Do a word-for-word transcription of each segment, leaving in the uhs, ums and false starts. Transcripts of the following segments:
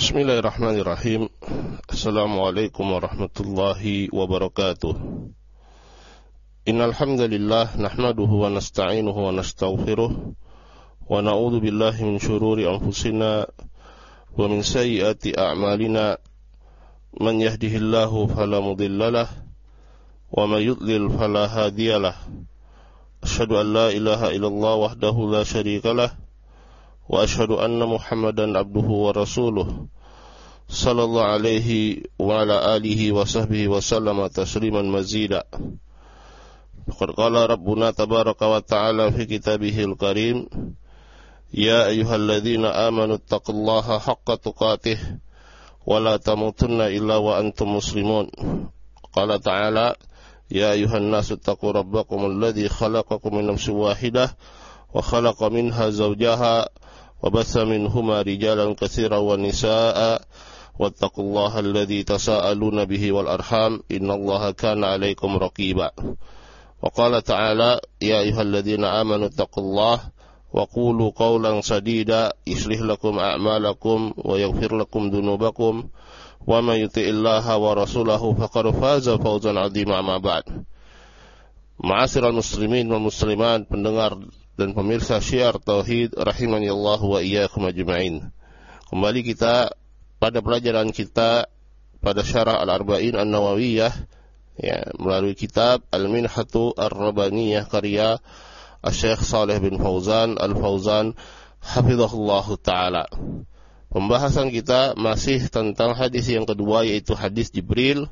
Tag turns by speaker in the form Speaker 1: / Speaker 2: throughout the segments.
Speaker 1: Bismillahirrahmanirrahim. Assalamualaikum warahmatullahi wabarakatuh. Innal hamdalillah nahmaduhu wa nasta'inuhu wa nastaghfiruh wa na'udzu billahi min shururi anfusina wa min sayyiati a'malina. Man yahdihillahu fala mudhillalah wa man yudlil fala hadiyalah. Asyhadu an la ilaha illallah wahdahu la syarikalah wa asyhadu anna Muhammadan abduhu wa rasuluh sallallahu alaihi wa ala alihi wa sahbihi wa sallama tasliman mazida. Faqad qala rabbuna tabaraka wa ta'ala fi kitabihil karim, ya ayyuhalladzina amanu taqullaha haqqa tuqatih wa la tamutunna illa wa antum muslimun. Qala ta'ala, ya ayyuhan nasu taqu rabbakum alladzi khalaqakum min nafsin wahidah wa khalaqa minha zawjaha wa batha minhuma rijalan katsiran wa nisaa wattaqullaha alladzi tasaaluna bihi wal arham innallaha kana 'alaikum raqiba. Wa qala ta'ala, ya ayyuhalladzina amanu taqullaha wa qulu qawlan sadida yuslih lakum a'malakum wa yaghfir lakum dhunubakum wa may yuti'illaha wa rasulahu faqad faza fawzan 'azima. Ma ba'd. Ma'asyiral muslimin wal muslimat, pendengar dan pemirsa syiar tauhid rahimani Allah wa iyyakum ajma'in. Kembali kita pada pelajaran kita pada syarah Al-Arba'in An-Nawawiyah, ya, melalui kitab Al-Minhatu Ar-Rabbaniyah karya Asy-Syaikh Shalih bin Fauzan Al-Fauzan hafizahullahu taala. Pembahasan kita masih tentang hadis yang kedua, yaitu hadis Jibril.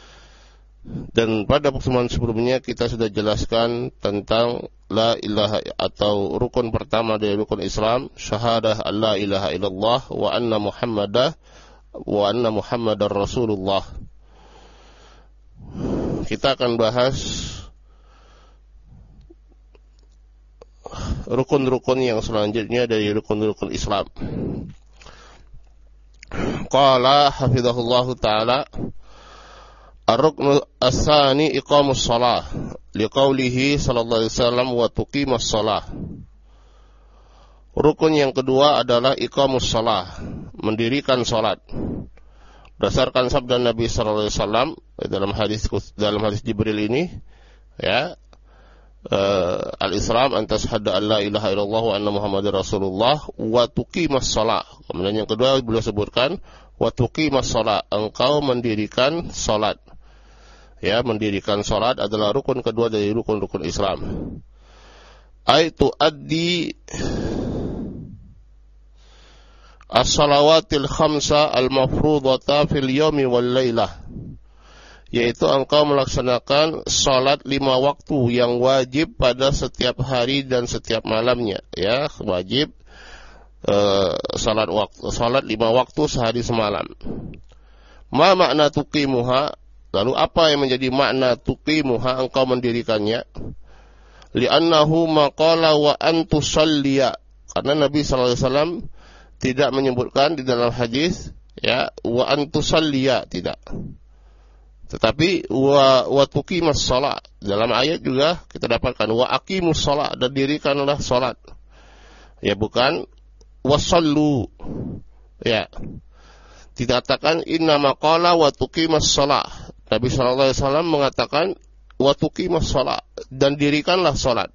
Speaker 1: Dan pada pertemuan sebelumnya kita sudah jelaskan tentang la ilaha atau rukun pertama dari rukun Islam, syahadah alla ilaha illallah wa anna muhammadah wa anna muhammadar rasulullah. Kita akan bahas rukun-rukun yang selanjutnya dari rukun-rukun Islam. Qala hafizahullahu ta'ala, ar-ruknu as-tsani iqamus shalah liqaulihi sallallahu alaihi wasallam wa tuqimus shalah. Rukun yang kedua adalah iqamus shalah, mendirikan salat. Berdasarkan sabda Nabi sallallahu alaihi wasallam dalam hadis dalam hadis Jibril ini, ya, uh, al-Islam an tashhadu an la ilaha illallah wa anna Muhammadar Rasulullah wa tuqimus shalah. Kemudian yang kedua beliau sebutkan wa tuqimus shalah, engkau mendirikan salat. Ya, mendirikan salat adalah rukun kedua dari rukun-rukun Islam. Aitu addi as-salawatil khamsa al-mafrudata fil yawmi wal lailah, yaitu engkau melaksanakan salat lima waktu yang wajib pada setiap hari dan setiap malamnya, ya, wajib uh, salat waktu salat lima waktu sehari semalam. Ma makna tuqimuha, lalu apa yang menjadi makna tuqimuha, engkau mendirikannya? Li'annahu maqala wa antusalliya, karena Nabi sallallahu alaihi wasallam tidak menyebutkan di dalam hadis, ya, wa antusalliya, tidak. Tetapi wa wa tuqimus shalah, dalam ayat juga kita dapatkan wa aqimus shalah, dan dirikanlah salat. Ya, bukan wasallu, ya. Dikatakan inna maqala wa tuqimus shalah. Nabi sallallahu alaihi wasallam mengatakan wa tuqimus shalah, dan dirikanlah salat.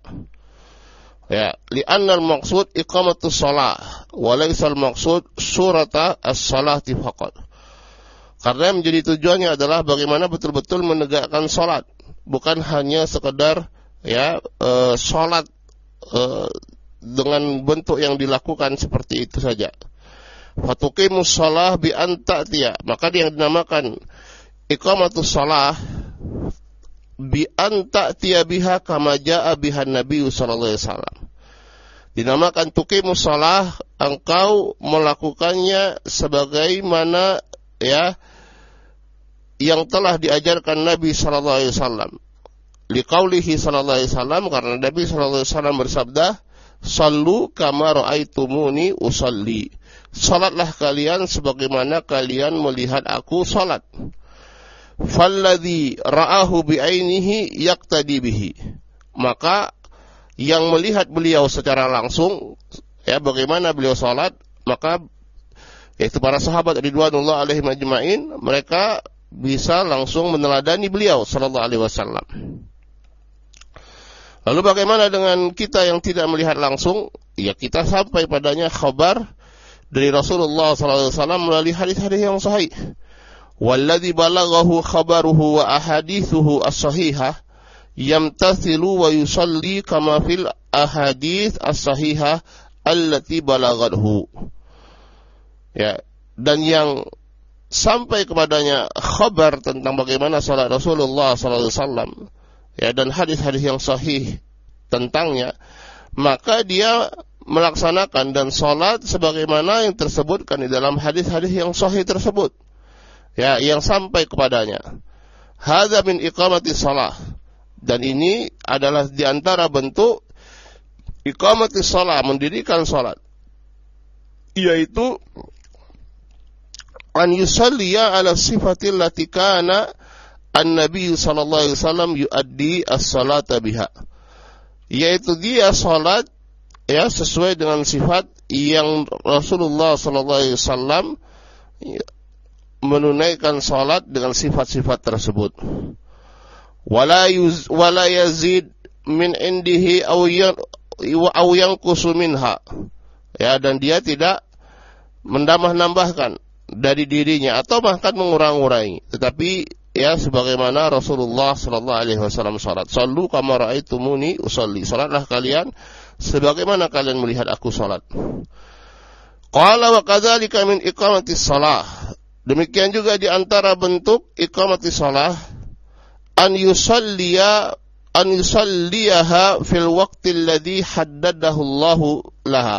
Speaker 1: Ya, li'anna al-maqsud iqamatus shalah wa laysa al-maqsud surata as-salati faqat. Karena yang menjadi tujuannya adalah bagaimana betul-betul menegakkan salat, bukan hanya sekedar, ya, e, salat e, dengan bentuk yang dilakukan seperti itu saja. Fatuqimus shalah bi anta'tiya, maka yang dinamakan iqamatus shalah bi anta'tiya biha kama jaa bihan Nabi sallallahu alaihi wasallam. Dinamakan tuqimus shalah, engkau melakukannya sebagaimana, ya, yang telah diajarkan Nabi sallallahu alaihi wasallam. Liqaulihi sallallahu alaihi wasallam, karena Nabi sallallahu alaihi wasallam bersabda, sallu kama ra'aitumuni usalli. Salatlah kalian sebagaimana kalian melihat aku salat. Falladzi ra'ahu bi'ainihi yaqtadi bihi, maka yang melihat beliau secara langsung, ya, bagaimana beliau salat, maka yaitu para sahabat ridwanullah alaihim ajma'in, mereka bisa langsung meneladani beliau sallallahu alaihi wasallam. Lalu bagaimana dengan kita yang tidak melihat langsung? Ya, kita sampai padanya khabar dari Rasulullah sallallahu alaihi wasallam melalui hadis-hadis yang sahih. Walladzi balaghahu khabaruhu wa ahadithuhu as-sahihah yamtathilu wa yusalli kama fil ahadits as-sahihah allati balaghathu. Ya, dan yang sampai kepadanya khabar tentang bagaimana salat Rasulullah sallallahu alaihi wasallam, ya, dan hadis-hadis yang sahih tentangnya, maka dia melaksanakan dan salat sebagaimana yang tersebutkan di dalam hadis-hadis yang sahih tersebut, ya, yang sampai kepadanya. Hadza min iqamati shalah. Dan ini adalah di antara bentuk iqamati shalah, mendirikan salat, yaitu an yusalliya ala sifatil lati kana an-nabi sallallahu alaihi wasallam yuaddi as-salata biha, yaitu dia salat, ya, sesuai dengan sifat yang Rasulullah sallallahu alaihi wasallam menunaikan salat dengan sifat-sifat tersebut. Wala yuz wala yazid min indihi aw aw yanqusu minha, ya, dan dia tidak menambah-nambahkan dari dirinya atau bahkan mengurang-urangi, tetapi, ya, sebagaimana Rasulullah sallallahu alaihi wasallam salat. Sallu kama raaitumuni usalli. Salatlah kalian sebagaimana kalian melihat aku salat. Qala wa kadzalika min iqamatis shalah. Demikian juga di antara bentuk iqamatis shalah an yusalliya an yusalliyaha fil waqti alladhi haddadahu Allah laha.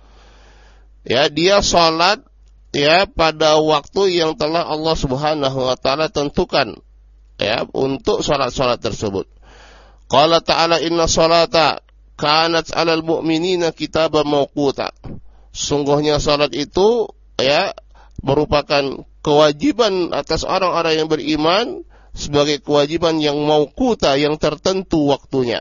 Speaker 1: Ya, dia salat, ya, pada waktu yang telah Allah Subhanahu wa taala tentukan, ya, untuk salat-salat tersebut. Qala ta'ala inna salata kanat 'alal mu'minina kitaban mawquta. Sungguhnya salat itu, ya, merupakan kewajiban atas orang-orang yang beriman sebagai kewajiban yang mawquta, yang tertentu waktunya.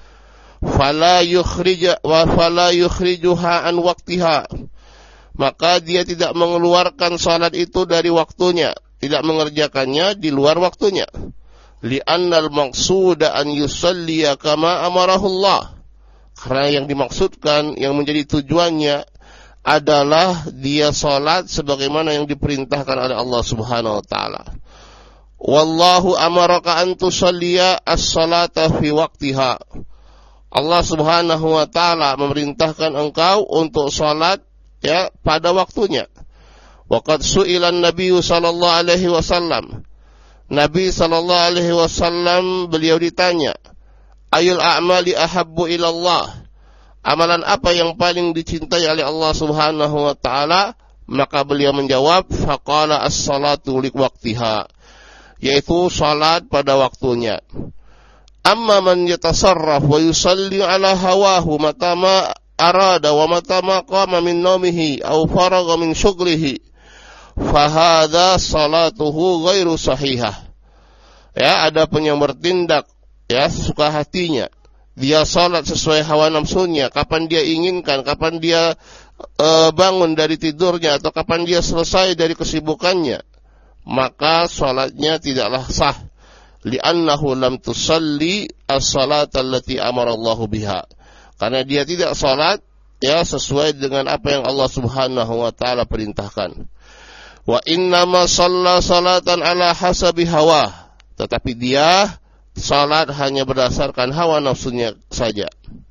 Speaker 1: Fala yukhrija wa fala yukhrijuha an waqtiha. Maka dia tidak mengeluarkan salat itu dari waktunya, tidak mengerjakannya di luar waktunya. Li'annal maqsuda an yusalliya kama amarahullah. Karena yang dimaksudkan, yang menjadi tujuannya adalah dia salat sebagaimana yang diperintahkan oleh Allah Subhanahu wa taala. Wallahu amaraka an tusalliya as-salata fi waqtiha. Allah Subhanahu wa taala memerintahkan engkau untuk salat, ya, pada waktunya. Waqad su'ilan Nabi sallallahu alaihi wasallam. Nabi sallallahu alaihi wasallam beliau ditanya, ayul a'mali ahabbu ila Allah? Amalan apa yang paling dicintai oleh Allah Subhanahu wa taala? Maka beliau menjawab, faqala as-salatu li waqtiha, yaitu salat pada waktunya. Amma man yatasarraf wa yusalli ala hawahu matama arada wa matama qama min naumihi aw faragha min syughlihi fahadha salatuhu ghairu sahihah. Ya, ada pun yang bertindak, ya, sesuka hatinya, dia salat sesuai hawa nafsunya, kapan dia inginkan, kapan dia e, bangun dari tidurnya, atau kapan dia selesai dari kesibukannya, maka salatnya tidaklah sah. Li'annahu lam tusalli as-salata allati amara Allahu biha. Karena dia tidak salat, ya, sesuai dengan apa yang Allah Subhanahu wa taala perintahkan. Wa innama shalla salatan ala hasabi hawa. Tetapi dia salat hanya berdasarkan hawa nafsunya saja.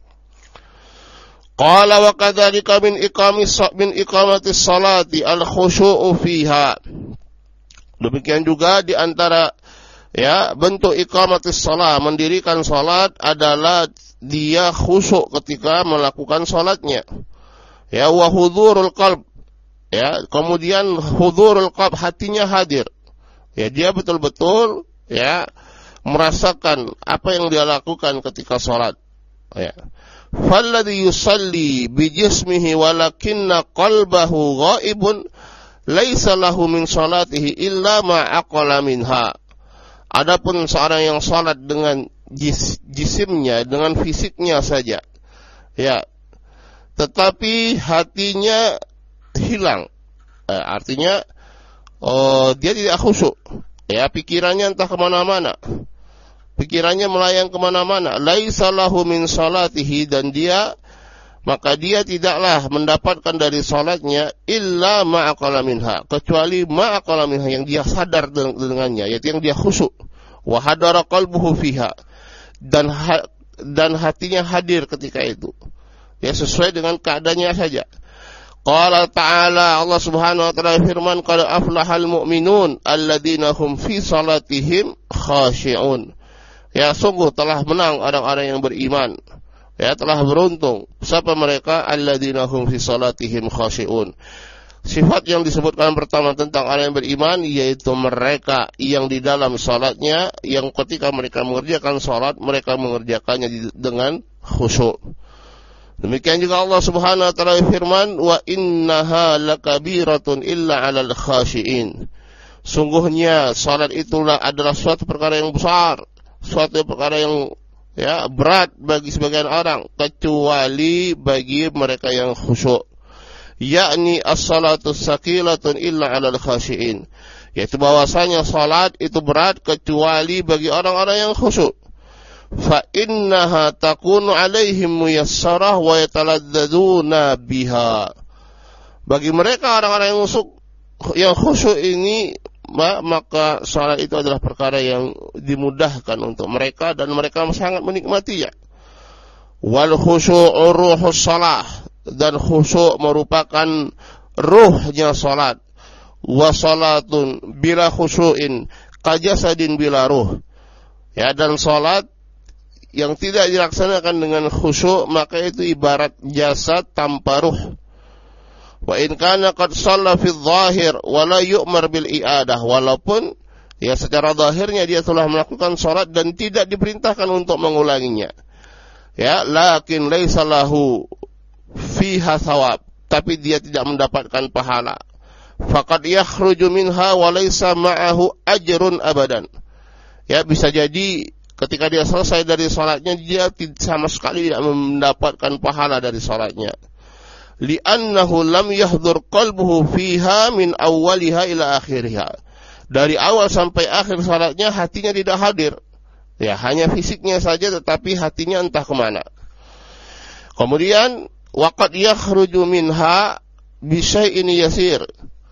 Speaker 1: Qala wa kadzalika min iqamis min iqamatis salati al khusyu'u fiha. Demikian juga di antara, ya, bentuk iqamatis shalah, mendirikan salat, adalah dia khusyuk ketika melakukan salatnya. Ya, wa hudhurul qalb. Ya, kemudian hudhurul qalb, hatinya hadir. Ya, dia betul-betul, ya, merasakan apa yang dia lakukan ketika salat. Ya. Falladhi yusalli bi jismihi walakinna qalbahu ghaibun laisa lahu min salatihi illa ma aqala minha. Adapun seorang yang salat dengan jis, jisimnya, dengan fisiknya saja, ya, tetapi hatinya hilang, Eh, artinya oh, dia tidak khusyuk. Ya, pikirannya entah kemana-mana. Pikirannya melayang kemana-mana. Laisa lahu min salatihi, dan dia, maka dia tidaklah mendapatkan dari salatnya illa ma'aqala minha, kecuali ma'aqala minha, yang dia sadar dengannya, yaitu yang dia khusyuk. Wa hadara qalbuhu fiha, dan ha, dan hatinya hadir ketika itu. Ya, sesuai dengan keadaannya saja. Qala ta'ala, Allah Subhanahu wa ta'ala firman, qad aflahal mu'minun alladzina hum fi salatihim khashi'un. Ya, sungguh telah menang orang-orang yang beriman. Ya, telah beruntung. Siapa mereka? Alladzina hum fi salatihim khashi'un. Sifat yang disebutkan pertama tentang orang yang beriman, yaitu mereka yang di dalam salatnya, yang ketika mereka mengerjakan salat, mereka mengerjakannya dengan khusyuk. Demikian juga Allah Subhanahu wa ta'ala firman, wa innaha lakabiratun illa 'alal khashi'in. Sungguhnya salat itulah adalah suatu perkara yang besar, suatu perkara yang ya berat bagi sebagian orang, kecuali bagi mereka yang khusyuk. Yakni as-salatu saqilatun illa 'alal khashi'in, yaitu bahwasanya salat itu berat kecuali bagi orang-orang yang khusyuk. Fa innaha takunu 'alaihim muyassarah wa yataladzadzuna biha. Bagi mereka orang-orang yang khusyuk, yang khusyuk ini, maka salat itu adalah perkara yang dimudahkan untuk mereka dan mereka sangat menikmatinya. Wal khusyu'u ruhus shalah, dan khusyuk merupakan ruhnya salat. Wa salatun bila khusyu'in kajasadin bila ruh. Ya, dan salat yang tidak dilaksanakan dengan khusyuk, maka itu ibarat jasad tanpa ruh. Wa in kana qad shalla fi dhahir wa la yu'mar bil i'adah, walaupun ya secara zahirnya dia telah melakukan salat dan tidak diperintahkan untuk mengulanginya. Ya, lakin laisa lahu fiha thawab, tapi dia tidak mendapatkan pahala. Faqad yakhruju minha wa laisa ma'ahu ajrun abadan. Ya, bisa jadi ketika dia selesai dari salatnya, dia sama sekali tidak mendapatkan pahala dari salatnya. Li'annahu lam yahdur qalbuhu fiha min awwaliha ila akhiriha. Dari awal sampai akhir salatnya hatinya tidak hadir. Ya, hanya fisiknya saja, tetapi hatinya entah kemana. Kemudian waqad yakhruju minha bi syai'in yasir.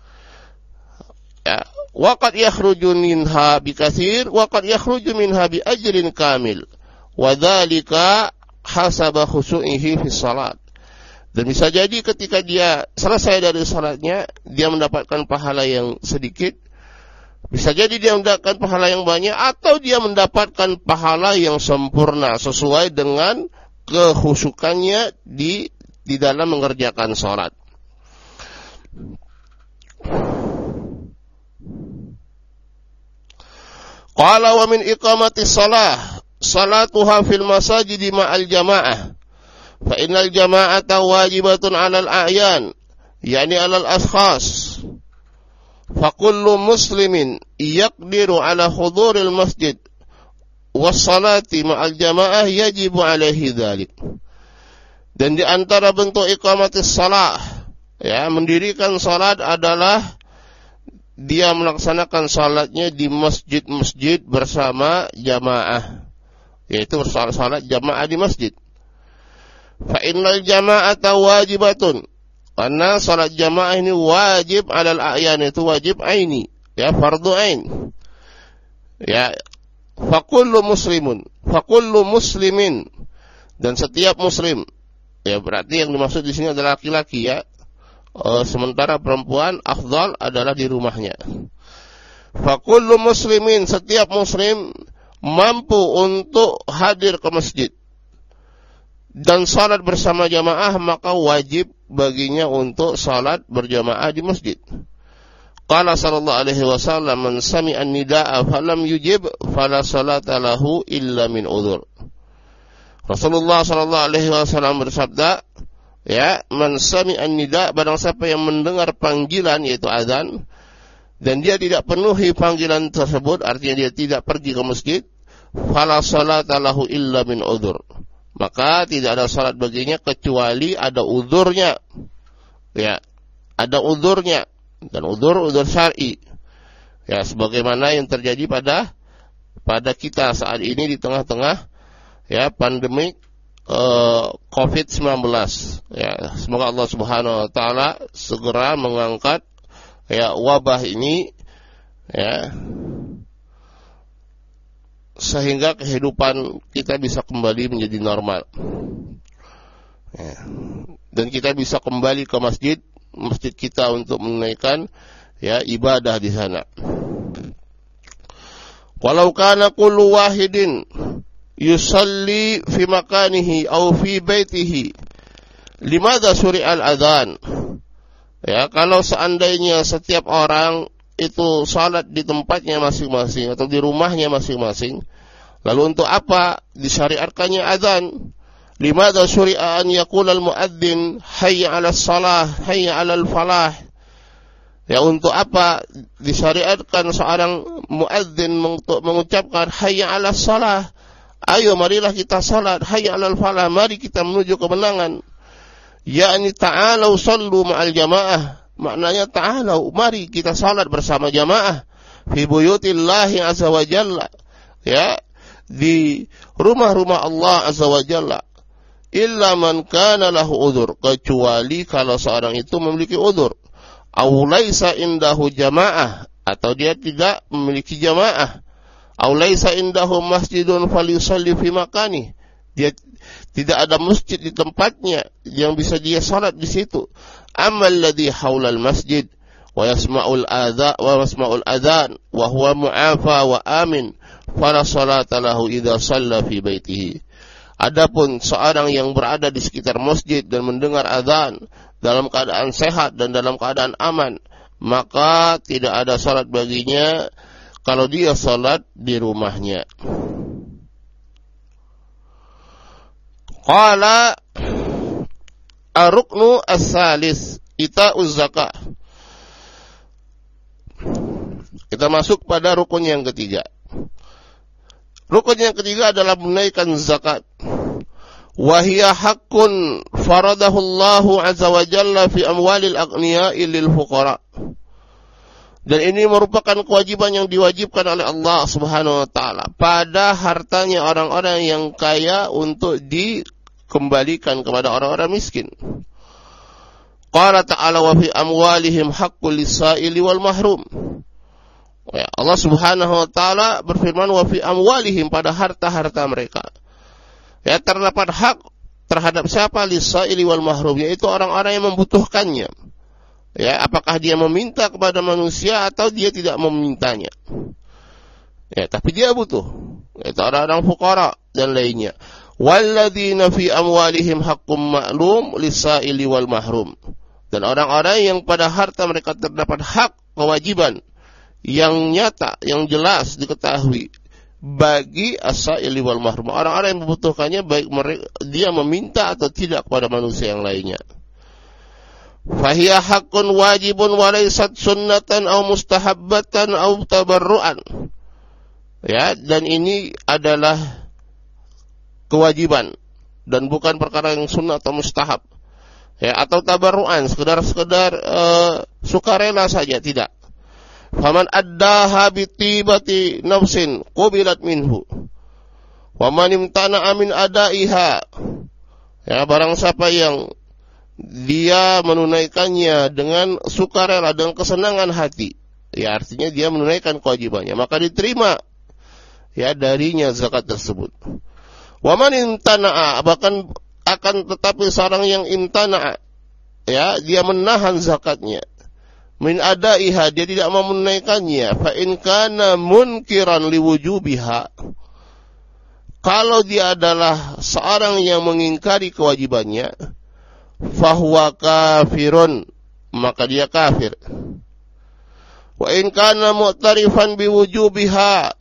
Speaker 1: Ya, waqad yakhruju minha bi katsir, waqad yakhruju minha bi ajrin kamil. Wa dzalika hasaba khusyu'ihi fi shalat. Dan bisa jadi ketika dia selesai dari salatnya, dia mendapatkan pahala yang sedikit. Bisa jadi dia mendapatkan pahala yang banyak, atau dia mendapatkan pahala yang sempurna sesuai dengan kekhusyukannya di di dalam mengerjakan salat. Qala wa min iqamatis shalah salatuha fil masajidi ma'al jamaah. Fa innal jama'ata wajibatun 'alal a'yan, yani 'alal ashkhas. Fa kullu muslimin yaqdiru 'ala huduril masjid was salati ma'al jama'ah yajibu 'alaihi dzalik. Dan di antara bentuk iqamatis shalah, ya, mendirikan salat adalah dia melaksanakan salatnya di masjid-masjid bersama jamaah, yaitu salat jamaah di masjid. Fa innal jama'ata wajibatun, karena salat jamaah ini wajib 'alal a'yan, itu wajib aini, ya, fardu ain. Ya, fa kullu muslimun, fa kullu muslimin, dan setiap muslim. Ya, berarti yang dimaksud di sini adalah laki-laki, ya. E, sementara perempuan afdal adalah di rumahnya. Fa kullu muslimin, setiap muslim mampu untuk hadir ke masjid dan salat bersama jamaah, maka wajib baginya untuk salat berjamaah di masjid. Qala sallallahu alaihi wasallam, man sami'a an-nida'a falam yujib fala salata lahu illa min udhur. Rasulullah sallallahu alaihi wasallam bersabda, ya, man sami'a an-nida', barang siapa yang mendengar panggilan, yaitu azan, dan dia tidak penuhi panggilan tersebut, artinya dia tidak pergi ke masjid, fala salata lahu illa min udhur, maka tidak ada salat baginya kecuali ada uzurnya. Ya, ada uzurnya. Dan udzur udzur syar'i. Ya, sebagaimana yang terjadi pada pada kita saat ini di tengah-tengah ya pandemi uh, covid sembilan belas. Ya, semoga Allah Subhanahu wa taala segera mengangkat ya wabah ini ya sehingga kehidupan kita bisa kembali menjadi normal. Ya. Dan kita bisa kembali ke masjid masjid kita untuk menunaikan ya ibadah di sana. Walau kana kullu wahidin yusalli fi makanihi aw fi baitihi limadha syuri'al adzan. Ya, kalau seandainya setiap orang itu salat di tempatnya masing-masing atau di rumahnya masing-masing, lalu untuk apa disyariatkannya azan? Limadha syuri'a an yaqula al-muadzin hayya 'alas shalah hayya 'alal falah. Ya, untuk apa disyariatkan seorang muadzin mengucapkan hayya 'alas shalah, ayo marilah kita salat, hayya 'alal falah, mari kita menuju kemenangan. Yakni ta'alau sallu ma'al jamaah, maknanya ta'alau, mari kita salat bersama jamaah fi buyutillahi azza wa jalla, ya, di rumah-rumah Allah azza wa jalla. Illa man kana lahu udzur, kecuali kalau seorang itu memiliki udzur. Aw laisa indahu jamaah, atau dia tidak memiliki jamaah. Aw laisa indahu masjidun falyusalli fi makani, dia tidak ada masjid di tempatnya yang bisa dia salat di situ. Amal ladzi haulal masjid wa yasma'ul adza wa yasma'ul adzan wa huwa mu'afa wa amin fala salata lahu idza shalla fi baitihi. Adapun seorang yang berada di sekitar masjid dan mendengar azan dalam keadaan sehat dan dalam keadaan aman, maka tidak ada salat baginya kalau dia salat di rumahnya. Qala ar-ruknu as-salis ita'uz zakah. Kita masuk pada rukun yang ketiga. Rukun yang ketiga adalah menunaikan zakat. Wa hiya haqqun faradahu Allahu azza wa jalla fi amwalil aghniya'i lil fuqara. Dan ini merupakan kewajiban yang diwajibkan oleh Allah Subhanahu wa taala pada hartanya orang-orang yang kaya untuk dikembalikan kepada orang-orang miskin. Qala ta'ala wa fi amwalihim haqqul lis-sa'ili wal mahrum. Ya, Allah Subhanahu wa taala berfirman wa fi amwalihim, pada harta-harta mereka. Ya, terdapat hak terhadap siapa? Lis-sa'ili wal mahrum, yaitu orang-orang yang membutuhkannya. Ya, apakah dia meminta kepada manusia atau dia tidak memintanya. Ya, tapi dia butuh. Yaitu orang-orang fuqara dan lainnya. Walladzina fi amwalihim haqqum ma'lum lis-sa'ili wal mahrum. Dan orang-orang yang pada harta mereka terdapat hak kewajiban yang nyata, yang jelas diketahui bagi as-sa'ili wal mahrum, orang-orang yang membutuhkannya, baik mereka, dia meminta atau tidak kepada manusia yang lainnya. Fahiya haqqun wajibun wa laysat sunnatan aw mustahabbatan aw tabarru'an. Ya, dan ini adalah kewajiban dan bukan perkara yang sunnah atau mustahab. Ya, atau tabarru'an, sekedar-sekedar uh, sukarela saja, tidak. Faman addaha bitibati nafsin qubilat minhu wa man imtana'a min adaiha. Ya, barang siapa yang dia menunaikannya dengan sukarela, dengan kesenangan hati, ya artinya dia menunaikan kewajibannya, maka diterima ya darinya zakat tersebut. Wa man imtana'a, bahkan akan tetapi seorang yang imtana'a, ya dia menahan zakatnya, min adaiha, dia tidak mau menunaikannya, fa in kana munkiran liwujubiha, kalau dia adalah seorang yang mengingkari kewajibannya, fahuwa kafirun, maka dia kafir. Wa in kana mu'tarifan biwujubiha,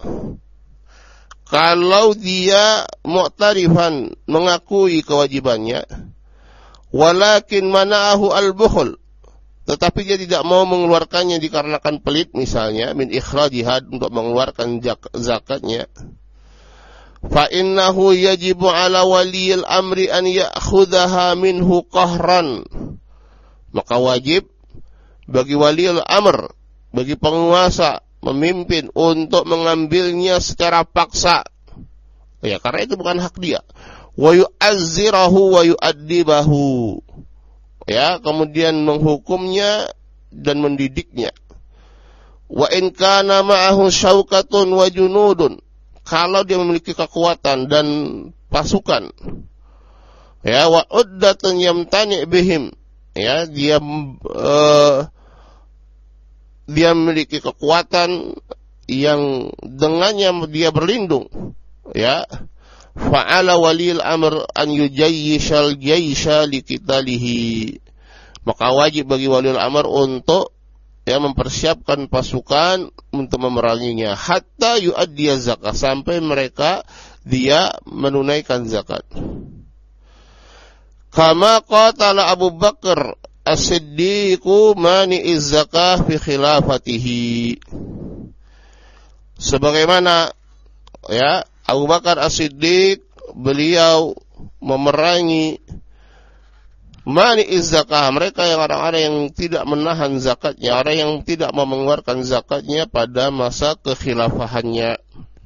Speaker 1: kalau dia mu'tarifan, mengakui kewajibannya, walakin mana'ahu al-bukhl, tetapi dia tidak mau mengeluarkannya dikarenakan pelit misalnya, min ikhrajihad, untuk mengeluarkan zakatnya, fa innahu yajibu ala waliyil amri an ya'khudhaha minhu qahran, maka wajib bagi waliul amr, bagi penguasa, memimpin untuk mengambilnya secara paksa. Ya, karena itu bukan hak dia. Wa yu'azzirahu wa yu'addibahu. Ya, kemudian menghukumnya dan mendidiknya. Wa in kana ma'ahu syaukatun wa junudun. Kalau dia memiliki kekuatan dan pasukan. Ya, wa uddatun yamtani' bihim. Ya, dia uh, dia memiliki kekuatan yang dengannya dia berlindung. Ya, fa'ala walil amr an yujayyishal jaysha liqitalihi. Maka wajib bagi waliul amr untuk ya mempersiapkan pasukan untuk memeranginya hatta yu'addiya zakat, sampai mereka dia menunaikan zakat. Kama qatala Abu Bakar As-Siddiqu mani'iz zakah fi khilafatihi. Sebagaimana ya Abu Bakar As-Siddiq, beliau memerangi mani'iz zakah, mereka yang orang-orang yang tidak menahan zakatnya, orang yang tidak mau mengeluarkan zakatnya pada masa kekhilafahannya.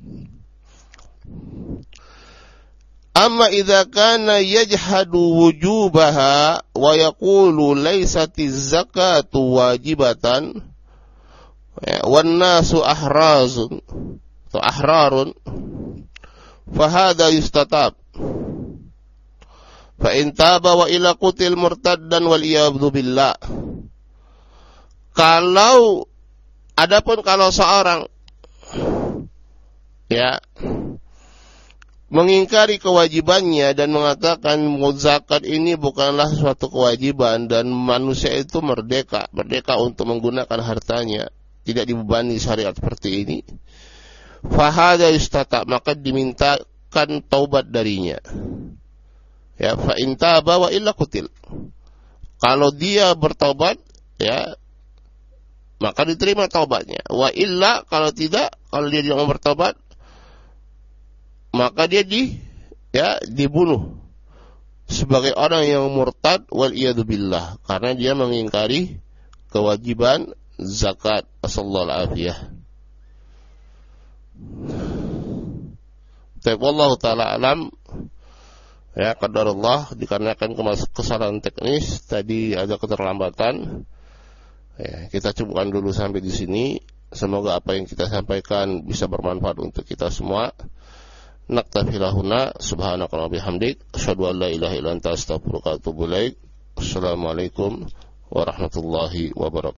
Speaker 1: Amma idza kana yajhadu wujubaha wa yaqulu laysatiz zakatu wajibatan wan nasu ahrazun atau ahrarun fa hadha yustatab fa in taba wa ila qutil murtaddan wal iyadzu billah. Kalau adapun kalau seorang ya mengingkari kewajibannya dan mengatakan zakat ini bukanlah suatu kewajiban dan manusia itu merdeka, merdeka untuk menggunakan hartanya, tidak dibebani syariat seperti ini, fahada yustata, maka dimintakan taubat darinya. Ya, fa in taba wa illa qutil. Kalau dia bertaubat, ya, maka diterima taubatnya. Wa illa, kalau tidak, kalau dia tidak mau bertaubat, maka dia di ya dibunuh sebagai orang yang murtad wal iyadu billah, karena dia mengingkari kewajiban zakat. Sallallahu alaihi wasallam. Wallahu taala alam. Ya, qadarullah, dikarenakan kesalahan teknis tadi ada keterlambatan. Ya, kita cukupkan dulu sampai di sini. Semoga apa yang kita sampaikan bisa bermanfaat untuk kita semua. Naktafi lahuna, subhanakallahumma bihamdik, asyhadu an la ilaha illa anta, astaghfiruka wa atubu ilaik. Assalamualaikum warahmatullahi wabarakatuh.